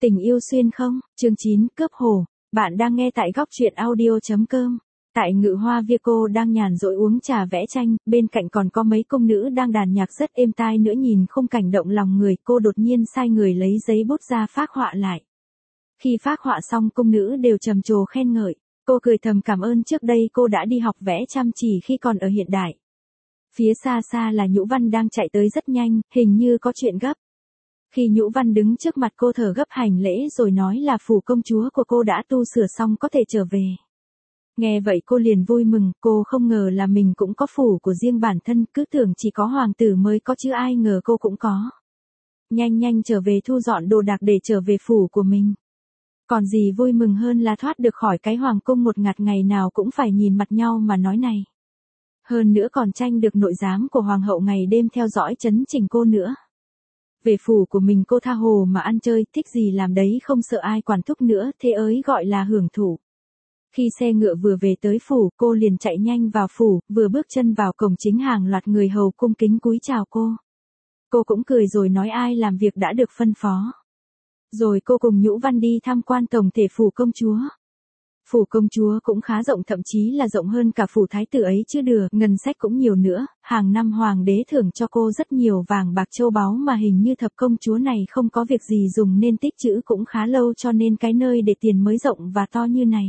Tình yêu xuyên không, chương 9, cướp hồ. Bạn đang nghe tại góc truyện audio.com. Tại Ngự Hoa Vico đang nhàn rỗi uống trà vẽ tranh, bên cạnh còn có mấy công nữ đang đàn nhạc rất êm tai nữa, nhìn khung cảnh động lòng người, cô đột nhiên sai người lấy giấy bút ra phác họa lại. Khi phác họa xong công nữ đều trầm trồ khen ngợi, cô cười thầm cảm ơn trước đây cô đã đi học vẽ chăm chỉ khi còn ở hiện đại. Phía xa xa là Nhũ Văn đang chạy tới rất nhanh, hình như có chuyện gấp. Khi Nhũ Văn đứng trước mặt cô thở gấp hành lễ rồi nói là phủ công chúa của cô đã tu sửa xong có thể trở về. Nghe vậy cô liền vui mừng, cô không ngờ là mình cũng có phủ của riêng bản thân, cứ tưởng chỉ có hoàng tử mới có chứ ai ngờ cô cũng có. Nhanh nhanh trở về thu dọn đồ đạc để trở về phủ của mình. Còn gì vui mừng hơn là thoát được khỏi cái hoàng cung một ngạt ngày nào cũng phải nhìn mặt nhau mà nói này. Hơn nữa còn tranh được nội giám của hoàng hậu ngày đêm theo dõi chấn chỉnh cô nữa. Về phủ của mình cô tha hồ mà ăn chơi, thích gì làm đấy không sợ ai quản thúc nữa, thế ấy gọi là hưởng thụ. Khi xe ngựa vừa về tới phủ, cô liền chạy nhanh vào phủ, vừa bước chân vào cổng chính hàng loạt người hầu cung kính cúi chào cô. Cô cũng cười rồi nói ai làm việc đã được phân phó. Rồi cô cùng Nhũ Văn đi tham quan tổng thể phủ công chúa. Phủ công chúa cũng khá rộng, thậm chí là rộng hơn cả phủ thái tử ấy chứ đùa, ngân sách cũng nhiều nữa, hàng năm hoàng đế thưởng cho cô rất nhiều vàng bạc châu báu mà hình như thập công chúa này không có việc gì dùng nên tích trữ cũng khá lâu cho nên cái nơi để tiền mới rộng và to như này.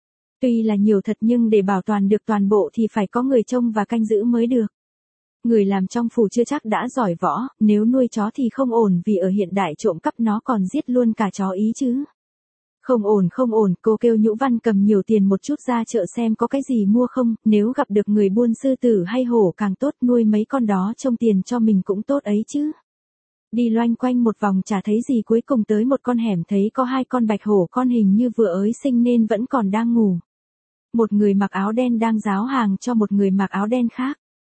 Tuy là nhiều thật nhưng để bảo toàn được toàn bộ thì phải có người trông và canh giữ mới được. Người làm trong phủ chưa chắc đã giỏi võ, nếu nuôi chó thì không ổn vì ở hiện đại trộm cắp nó còn giết luôn cả chó ý chứ. Không ổn, cô kêu Nhũ Văn cầm nhiều tiền một chút ra chợ xem có cái gì mua không, nếu gặp được người buôn sư tử hay hổ càng tốt, nuôi mấy con đó trông tiền cho mình cũng tốt ấy chứ. Đi loanh quanh một vòng chả thấy gì, cuối cùng tới một con hẻm thấy có hai con bạch hổ con hình như vừa ới sinh nên vẫn còn đang ngủ. Một người mặc áo đen đang ráo hàng cho một người mặc áo đen khác.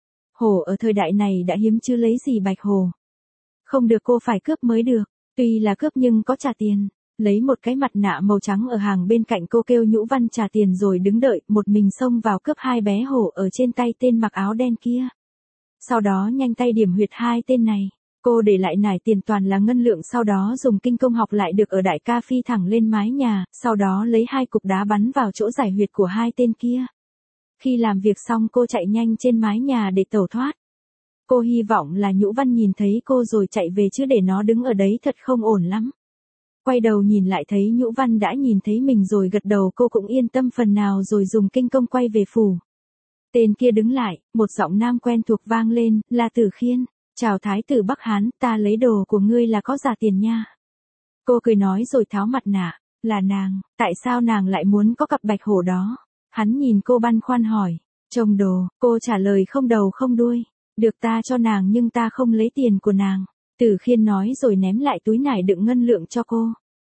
Hổ ở thời đại này đã hiếm chứ lấy gì bạch hổ. Không được, cô phải cướp mới được, tuy là cướp nhưng có trả tiền. Lấy một cái mặt nạ màu trắng ở hàng bên cạnh, cô kêu Nhũ Văn trả tiền rồi đứng đợi, một mình xông vào cướp hai bé hổ ở trên tay tên mặc áo đen kia. Sau đó nhanh tay điểm huyệt hai tên này, cô để lại nải tiền toàn là ngân lượng, sau đó dùng kinh công học lại được ở đại ca phi thẳng lên mái nhà, sau đó lấy hai cục đá bắn vào chỗ giải huyệt của hai tên kia. Khi làm việc xong cô chạy nhanh trên mái nhà để tẩu thoát. Cô hy vọng là Nhũ Văn nhìn thấy cô rồi chạy về chứ để nó đứng ở đấy thật không ổn lắm. Quay đầu nhìn lại thấy Nhũ Văn đã nhìn thấy mình rồi gật đầu, cô cũng yên tâm phần nào rồi dùng kinh công quay về phủ. Tên kia đứng lại, một giọng nam quen thuộc vang lên, là Tử Khiên. Chào thái tử Bắc Hán, ta lấy đồ của ngươi là có giả tiền nha. Cô cười nói rồi tháo mặt nạ, là nàng, tại sao nàng lại muốn có cặp bạch hổ đó? Hắn nhìn cô băn khoăn hỏi, trông đồ, cô trả lời không đầu không đuôi, được ta cho nàng nhưng ta không lấy tiền của nàng. Tử Khiên nói rồi ném lại túi nải đựng ngân lượng cho cô.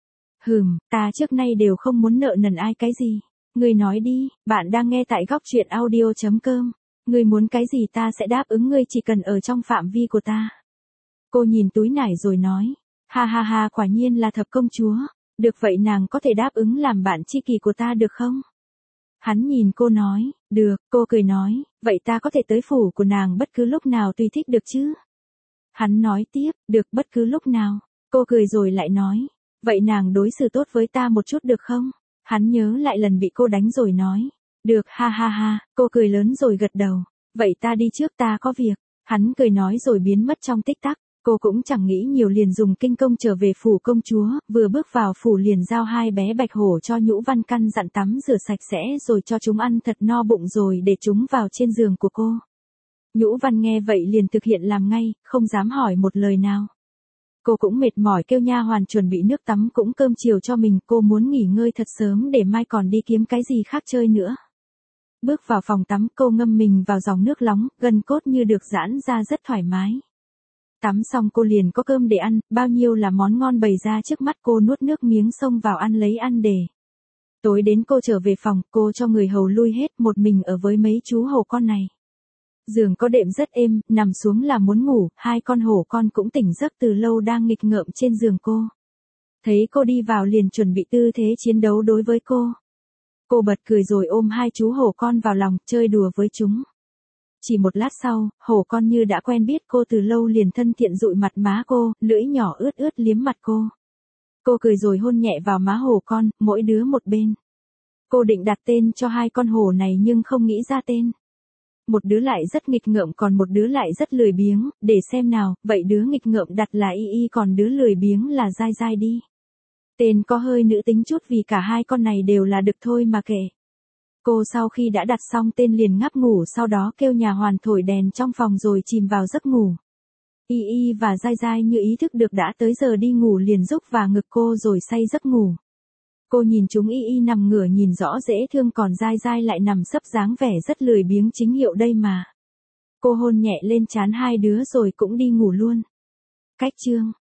Ta trước nay đều không muốn nợ nần ai cái gì. Ngươi nói đi, bạn đang nghe tại góc truyện audio.com. Ngươi muốn cái gì ta sẽ đáp ứng ngươi chỉ cần ở trong phạm vi của ta. Cô nhìn túi nải rồi nói, ha, quả nhiên là thập công chúa. Được vậy nàng có thể đáp ứng làm bạn tri kỷ của ta được không? Hắn nhìn cô nói, được, cô cười nói, vậy ta có thể tới phủ của nàng bất cứ lúc nào tùy thích được chứ? Hắn nói tiếp, được bất cứ lúc nào. Cô cười rồi lại nói, vậy nàng đối xử tốt với ta một chút được không? Hắn nhớ lại lần bị cô đánh rồi nói, được, ha, cô cười lớn rồi gật đầu, vậy ta đi trước, ta có việc. Hắn cười nói rồi biến mất trong tích tắc, cô cũng chẳng nghĩ nhiều liền dùng kinh công trở về phủ công chúa, vừa bước vào phủ liền giao hai bé bạch hổ cho Nhũ Văn, căn dặn tắm rửa sạch sẽ rồi cho chúng ăn thật no bụng rồi để chúng vào trên giường của cô. Nhũ Văn nghe vậy liền thực hiện làm ngay, không dám hỏi một lời nào. Cô cũng mệt mỏi kêu nha hoàn chuẩn bị nước tắm cũng cơm chiều cho mình, cô muốn nghỉ ngơi thật sớm để mai còn đi kiếm cái gì khác chơi nữa. Bước vào phòng tắm cô ngâm mình vào dòng nước nóng, gân cốt như được giãn ra rất thoải mái. Tắm xong cô liền có cơm để ăn, bao nhiêu là món ngon bày ra trước mắt cô, nuốt nước miếng xông vào ăn lấy ăn để. Tối đến cô trở về phòng, cô cho người hầu lui hết, một mình ở với mấy chú hổ con này. Giường có đệm rất êm, nằm xuống là muốn ngủ, hai con hổ con cũng tỉnh giấc từ lâu đang nghịch ngợm trên giường cô. Thấy cô đi vào liền chuẩn bị tư thế chiến đấu đối với cô. Cô bật cười rồi ôm hai chú hổ con vào lòng, chơi đùa với chúng. Chỉ một lát sau, hổ con như đã quen biết cô từ lâu liền thân thiện dụi mặt má cô, lưỡi nhỏ ướt liếm mặt cô. Cô cười rồi hôn nhẹ vào má hổ con, mỗi đứa một bên. Cô định đặt tên cho hai con hổ này nhưng không nghĩ ra tên. Một đứa lại rất nghịch ngợm còn một đứa lại rất lười biếng, để xem nào, vậy đứa nghịch ngợm đặt là Y Y còn đứa lười biếng là Dai Dai đi. Tên có hơi nữ tính chút vì cả hai con này đều là đực thôi mà kệ. Cô sau khi đã đặt xong tên liền ngáp ngủ, sau đó kêu nhà hoàn thổi đèn trong phòng rồi chìm vào giấc ngủ. Y Y và Dai Dai như ý thức được đã tới giờ đi ngủ liền rúc vào ngực cô rồi say giấc ngủ. Cô nhìn chúng Y Y nằm ngửa nhìn rõ dễ thương còn Dai Dai lại nằm sấp dáng vẻ rất lười biếng chính hiệu đây mà. Cô hôn nhẹ lên trán hai đứa rồi cũng đi ngủ luôn. Cách chương